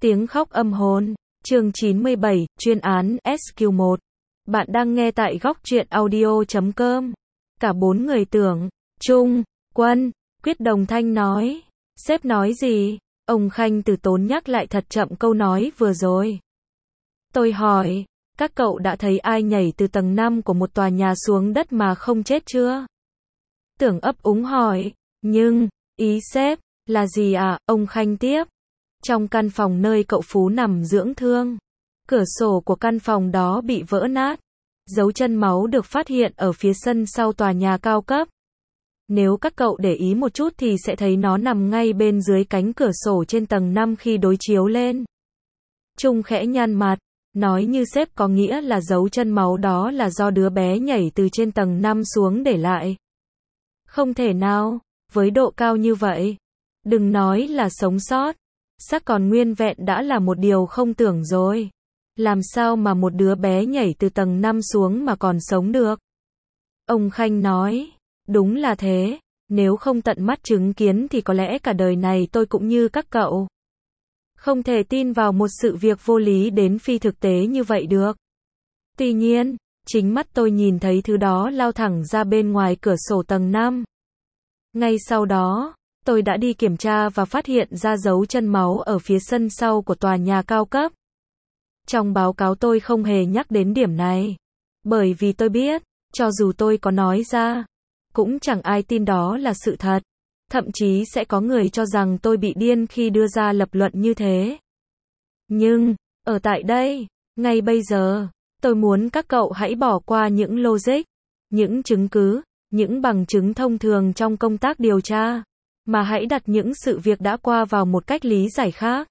Tiếng khóc âm hồn, chương 97, chuyên án SQ1. Bạn đang nghe tại góc truyện audio.com. Cả bốn người tưởng, Trung, Quân, Quyết đồng thanh nói. Sếp nói gì? Ông Khanh từ tốn nhắc lại thật chậm câu nói vừa rồi. Tôi hỏi, các cậu đã thấy ai nhảy từ tầng 5 của một tòa nhà xuống đất mà không chết chưa? Tưởng ấp úng hỏi, nhưng, ý sếp, là gì à? Ông Khanh tiếp. Trong căn phòng nơi cậu Phú nằm dưỡng thương, cửa sổ của căn phòng đó bị vỡ nát. Dấu chân máu được phát hiện ở phía sân sau tòa nhà cao cấp. Nếu các cậu để ý một chút thì sẽ thấy nó nằm ngay bên dưới cánh cửa sổ trên tầng 5 khi đối chiếu lên. Trung khẽ nhăn mặt, nói như sếp có nghĩa là dấu chân máu đó là do đứa bé nhảy từ trên tầng 5 xuống để lại. Không thể nào, với độ cao như vậy. Đừng nói là sống sót. Xác còn nguyên vẹn đã là một điều không tưởng rồi. Làm sao mà một đứa bé nhảy từ tầng 5 xuống mà còn sống được? Ông Khanh nói, đúng là thế, nếu không tận mắt chứng kiến thì có lẽ cả đời này tôi cũng như các cậu. Không thể tin vào một sự việc vô lý đến phi thực tế như vậy được. Tuy nhiên, chính mắt tôi nhìn thấy thứ đó lao thẳng ra bên ngoài cửa sổ tầng 5. Ngay sau đó, tôi đã đi kiểm tra và phát hiện ra dấu chân máu ở phía sân sau của tòa nhà cao cấp. Trong báo cáo tôi không hề nhắc đến điểm này. Bởi vì tôi biết, cho dù tôi có nói ra, cũng chẳng ai tin đó là sự thật. Thậm chí sẽ có người cho rằng tôi bị điên khi đưa ra lập luận như thế. Nhưng, ở tại đây, ngay bây giờ, tôi muốn các cậu hãy bỏ qua những logic, những chứng cứ, những bằng chứng thông thường trong công tác điều tra, mà hãy đặt những sự việc đã qua vào một cách lý giải khác.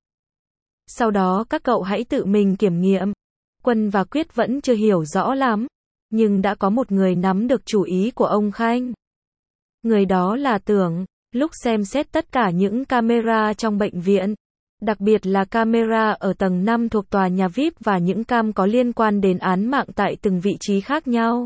Sau đó các cậu hãy tự mình kiểm nghiệm. Quân và Quyết vẫn chưa hiểu rõ lắm, nhưng đã có một người nắm được chủ ý của ông Khanh. Người đó là Tưởng. Lúc xem xét tất cả những camera trong bệnh viện, đặc biệt là camera ở tầng 5 thuộc tòa nhà VIP và những cam có liên quan đến án mạng tại từng vị trí khác nhau,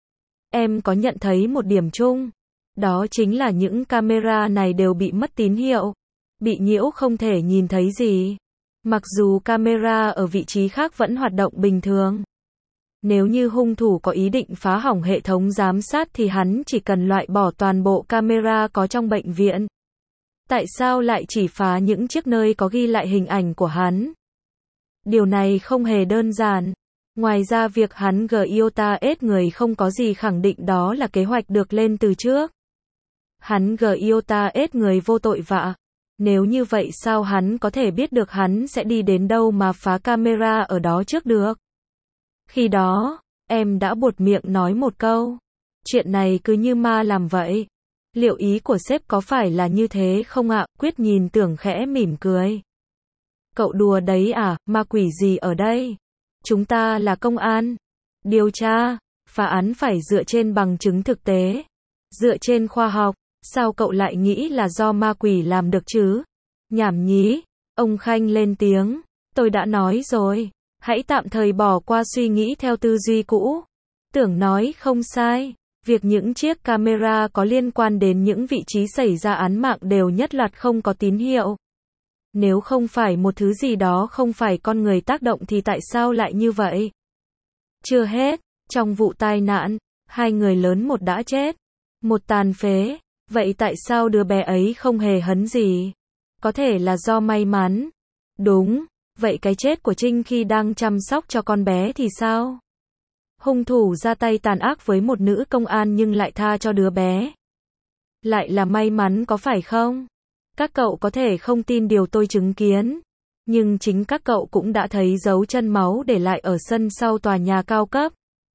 em có nhận thấy một điểm chung. Đó chính là những camera này đều bị mất tín hiệu, bị nhiễu không thể nhìn thấy gì. Mặc dù camera ở vị trí khác vẫn hoạt động bình thường. Nếu như hung thủ có ý định phá hỏng hệ thống giám sát thì hắn chỉ cần loại bỏ toàn bộ camera có trong bệnh viện. Tại sao lại chỉ phá những chiếc nơi có ghi lại hình ảnh của hắn? Điều này không hề đơn giản. Ngoài ra việc hắn Giota ết người không có gì khẳng định đó là kế hoạch được lên từ trước. Hắn Giota ết người vô tội vạ. Nếu như vậy sao hắn có thể biết được hắn sẽ đi đến đâu mà phá camera ở đó trước được? Khi đó, em đã buột miệng nói một câu. Chuyện này cứ như ma làm vậy. Liệu ý của sếp có phải là như thế không ạ? Quyết nhìn Tưởng khẽ mỉm cười. Cậu đùa đấy à, ma quỷ gì ở đây? Chúng ta là công an. Điều tra, phá án phải dựa trên bằng chứng thực tế. Dựa trên khoa học. Sao cậu lại nghĩ là do ma quỷ làm được chứ? Nhảm nhí. Ông Khanh lên tiếng. Tôi đã nói rồi. Hãy tạm thời bỏ qua suy nghĩ theo tư duy cũ. Tưởng nói không sai. Việc những chiếc camera có liên quan đến những vị trí xảy ra án mạng đều nhất loạt không có tín hiệu. Nếu không phải một thứ gì đó không phải con người tác động thì tại sao lại như vậy? Chưa hết, trong vụ tai nạn, 2 người lớn một đã chết, một tàn phế. Vậy tại sao đứa bé ấy không hề hấn gì? Có thể là do may mắn. Đúng. Vậy cái chết của Trinh khi đang chăm sóc cho con bé thì sao? Hung thủ ra tay tàn ác với một nữ công an nhưng lại tha cho đứa bé. Lại là may mắn có phải không? Các cậu có thể không tin điều tôi chứng kiến. Nhưng chính các cậu cũng đã thấy dấu chân máu để lại ở sân sau tòa nhà cao cấp.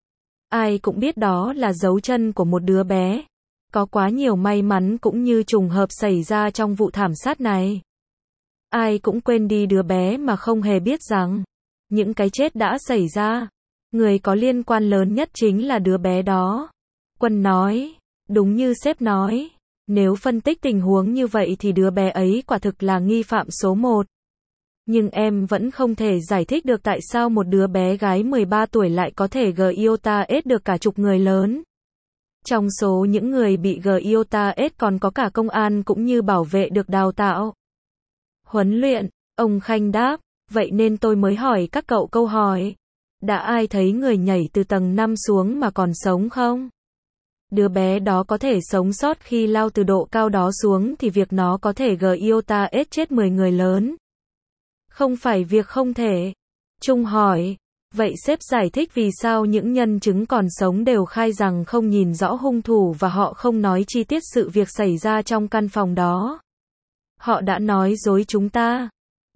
Ai cũng biết đó là dấu chân của một đứa bé. Có quá nhiều may mắn cũng như trùng hợp xảy ra trong vụ thảm sát này. Ai cũng quên đi đứa bé mà không hề biết rằng những cái chết đã xảy ra. Người có liên quan lớn nhất chính là đứa bé đó. Quân nói, đúng như sếp nói. Nếu phân tích tình huống như vậy thì đứa bé ấy quả thực là nghi phạm số 1. Nhưng em vẫn không thể giải thích được tại sao một đứa bé gái 13 tuổi lại có thể Giota ết được cả chục người lớn. Trong số những người bị Giota ết còn có cả công an cũng như bảo vệ được đào tạo. Huấn luyện, ông Khanh đáp, vậy nên tôi mới hỏi các cậu câu hỏi. Đã ai thấy người nhảy từ tầng 5 xuống mà còn sống không? Đứa bé đó có thể sống sót khi lao từ độ cao đó xuống thì việc nó có thể iota S chết 10 người lớn. Không phải việc không thể. Trung hỏi, vậy sếp giải thích vì sao những nhân chứng còn sống đều khai rằng không nhìn rõ hung thủ và họ không nói chi tiết sự việc xảy ra trong căn phòng đó. Họ đã nói dối chúng ta.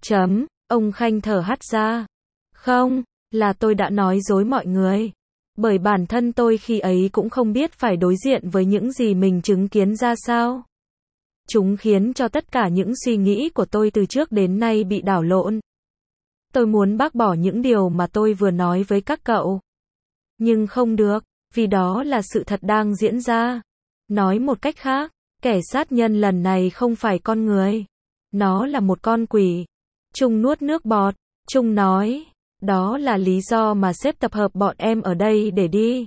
Ông Khanh thở hắt ra. Không, là tôi đã nói dối mọi người. Bởi bản thân tôi khi ấy cũng không biết phải đối diện với những gì mình chứng kiến ra sao. Chúng khiến cho tất cả những suy nghĩ của tôi từ trước đến nay bị đảo lộn. Tôi muốn bác bỏ những điều mà tôi vừa nói với các cậu. Nhưng không được, vì đó là sự thật đang diễn ra. Nói một cách khác, kẻ sát nhân lần này không phải con người. Nó là một con quỷ. Trung nuốt nước bọt. Trung nói, đó là lý do mà sếp tập hợp bọn em ở đây để đi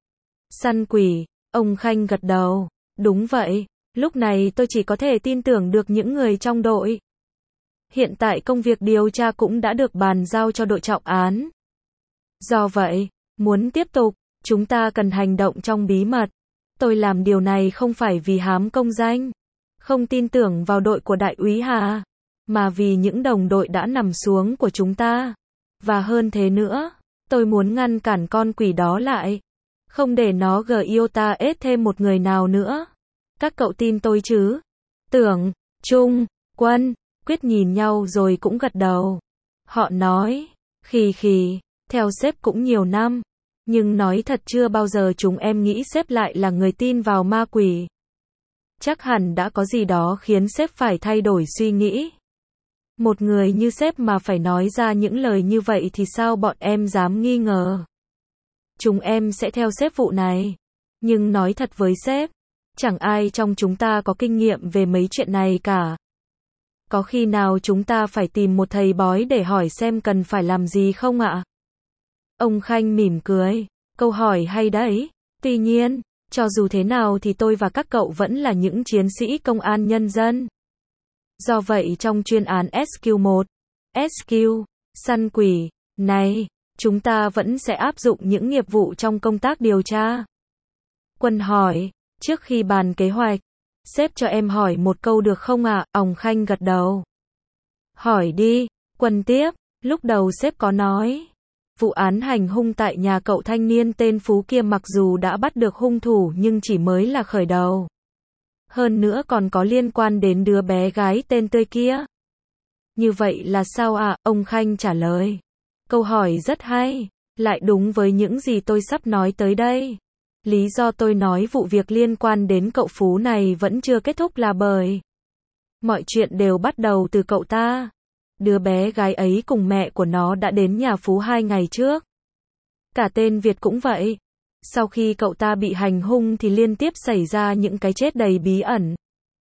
săn quỷ. Ông Khanh gật đầu. Đúng vậy, lúc này tôi chỉ có thể tin tưởng được những người trong đội. Hiện tại công việc điều tra cũng đã được bàn giao cho đội trọng án. Do vậy, muốn tiếp tục, chúng ta cần hành động trong bí mật. Tôi làm điều này không phải vì hám công danh, không tin tưởng vào đội của đại úy Hà, mà vì những đồng đội đã nằm xuống của chúng ta. Và hơn thế nữa, tôi muốn ngăn cản con quỷ đó lại. Không để nó iota S thêm một người nào nữa. Các cậu tin tôi chứ? Tưởng, Trung, Quân, Quyết nhìn nhau rồi cũng gật đầu. Họ nói, khì, theo sếp cũng nhiều năm. Nhưng nói thật chưa bao giờ chúng em nghĩ sếp lại là người tin vào ma quỷ. Chắc hẳn đã có gì đó khiến sếp phải thay đổi suy nghĩ. Một người như sếp mà phải nói ra những lời như vậy thì sao bọn em dám nghi ngờ. Chúng em sẽ theo sếp vụ này. Nhưng nói thật với sếp, chẳng ai trong chúng ta có kinh nghiệm về mấy chuyện này cả. Có khi nào chúng ta phải tìm một thầy bói để hỏi xem cần phải làm gì không ạ? Ông Khanh mỉm cười. Câu hỏi hay đấy. Tuy nhiên, cho dù thế nào thì tôi và các cậu vẫn là những chiến sĩ công an nhân dân. Do vậy trong chuyên án SQ1, săn quỷ, này, chúng ta vẫn sẽ áp dụng những nghiệp vụ trong công tác điều tra. Quân hỏi, trước khi bàn kế hoạch, sếp cho em hỏi một câu được không ạ? Ông Khanh gật đầu. Hỏi đi. Quân tiếp, lúc đầu sếp có nói, vụ án hành hung tại nhà cậu thanh niên tên Phú kia mặc dù đã bắt được hung thủ nhưng chỉ mới là khởi đầu. Hơn nữa còn có liên quan đến đứa bé gái tên Tươi kia. Như vậy là sao ạ? Ông Khanh trả lời. Câu hỏi rất hay, lại đúng với những gì tôi sắp nói tới đây. Lý do tôi nói vụ việc liên quan đến cậu Phú này vẫn chưa kết thúc là bởi mọi chuyện đều bắt đầu từ cậu ta. Đứa bé gái ấy cùng mẹ của nó đã đến nhà Phú 2 ngày trước. Cả tên Việt cũng vậy. Sau khi cậu ta bị hành hung thì liên tiếp xảy ra những cái chết đầy bí ẩn.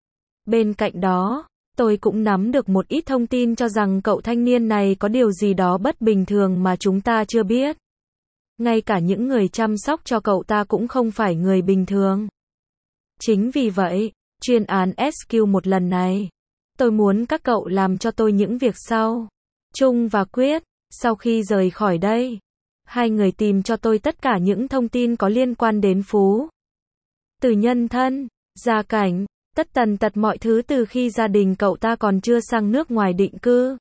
Bên cạnh đó, tôi cũng nắm được một ít thông tin cho rằng cậu thanh niên này có điều gì đó bất bình thường mà chúng ta chưa biết. Ngay cả những người chăm sóc cho cậu ta cũng không phải người bình thường. Chính vì vậy, chuyên án SQ1 lần này, tôi muốn các cậu làm cho tôi những việc sau. Trung và Quyết, sau khi rời khỏi đây, hai người tìm cho tôi tất cả những thông tin có liên quan đến Phú. Từ nhân thân, gia cảnh, tất tần tật mọi thứ từ khi gia đình cậu ta còn chưa sang nước ngoài định cư.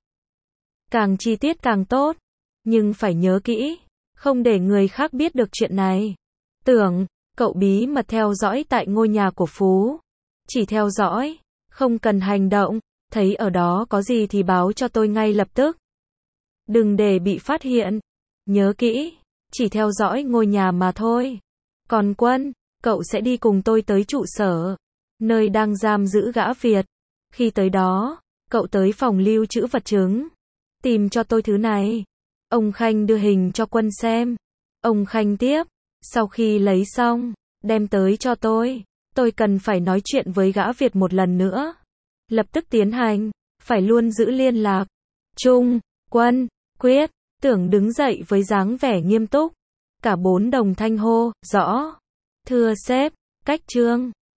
Càng chi tiết càng tốt, nhưng phải nhớ kỹ, không để người khác biết được chuyện này. Tưởng, cậu bí mật theo dõi tại ngôi nhà của Phú. Chỉ theo dõi, không cần hành động, thấy ở đó có gì thì báo cho tôi ngay lập tức. Đừng để bị phát hiện. Nhớ kỹ, chỉ theo dõi ngôi nhà mà thôi. Còn Quân, cậu sẽ đi cùng tôi tới trụ sở, nơi đang giam giữ gã Việt. Khi tới đó, cậu tới phòng lưu trữ vật chứng. Tìm cho tôi thứ này. Ông Khanh đưa hình cho Quân xem. Ông Khanh tiếp, sau khi lấy xong, đem tới cho tôi. Tôi cần phải nói chuyện với gã Việt một lần nữa. Lập tức tiến hành, phải luôn giữ liên lạc. Trung, Quân, Quyết, Tưởng đứng dậy với dáng vẻ nghiêm túc. Cả bốn đồng thanh hô, rõ. Thưa sếp, cách chương.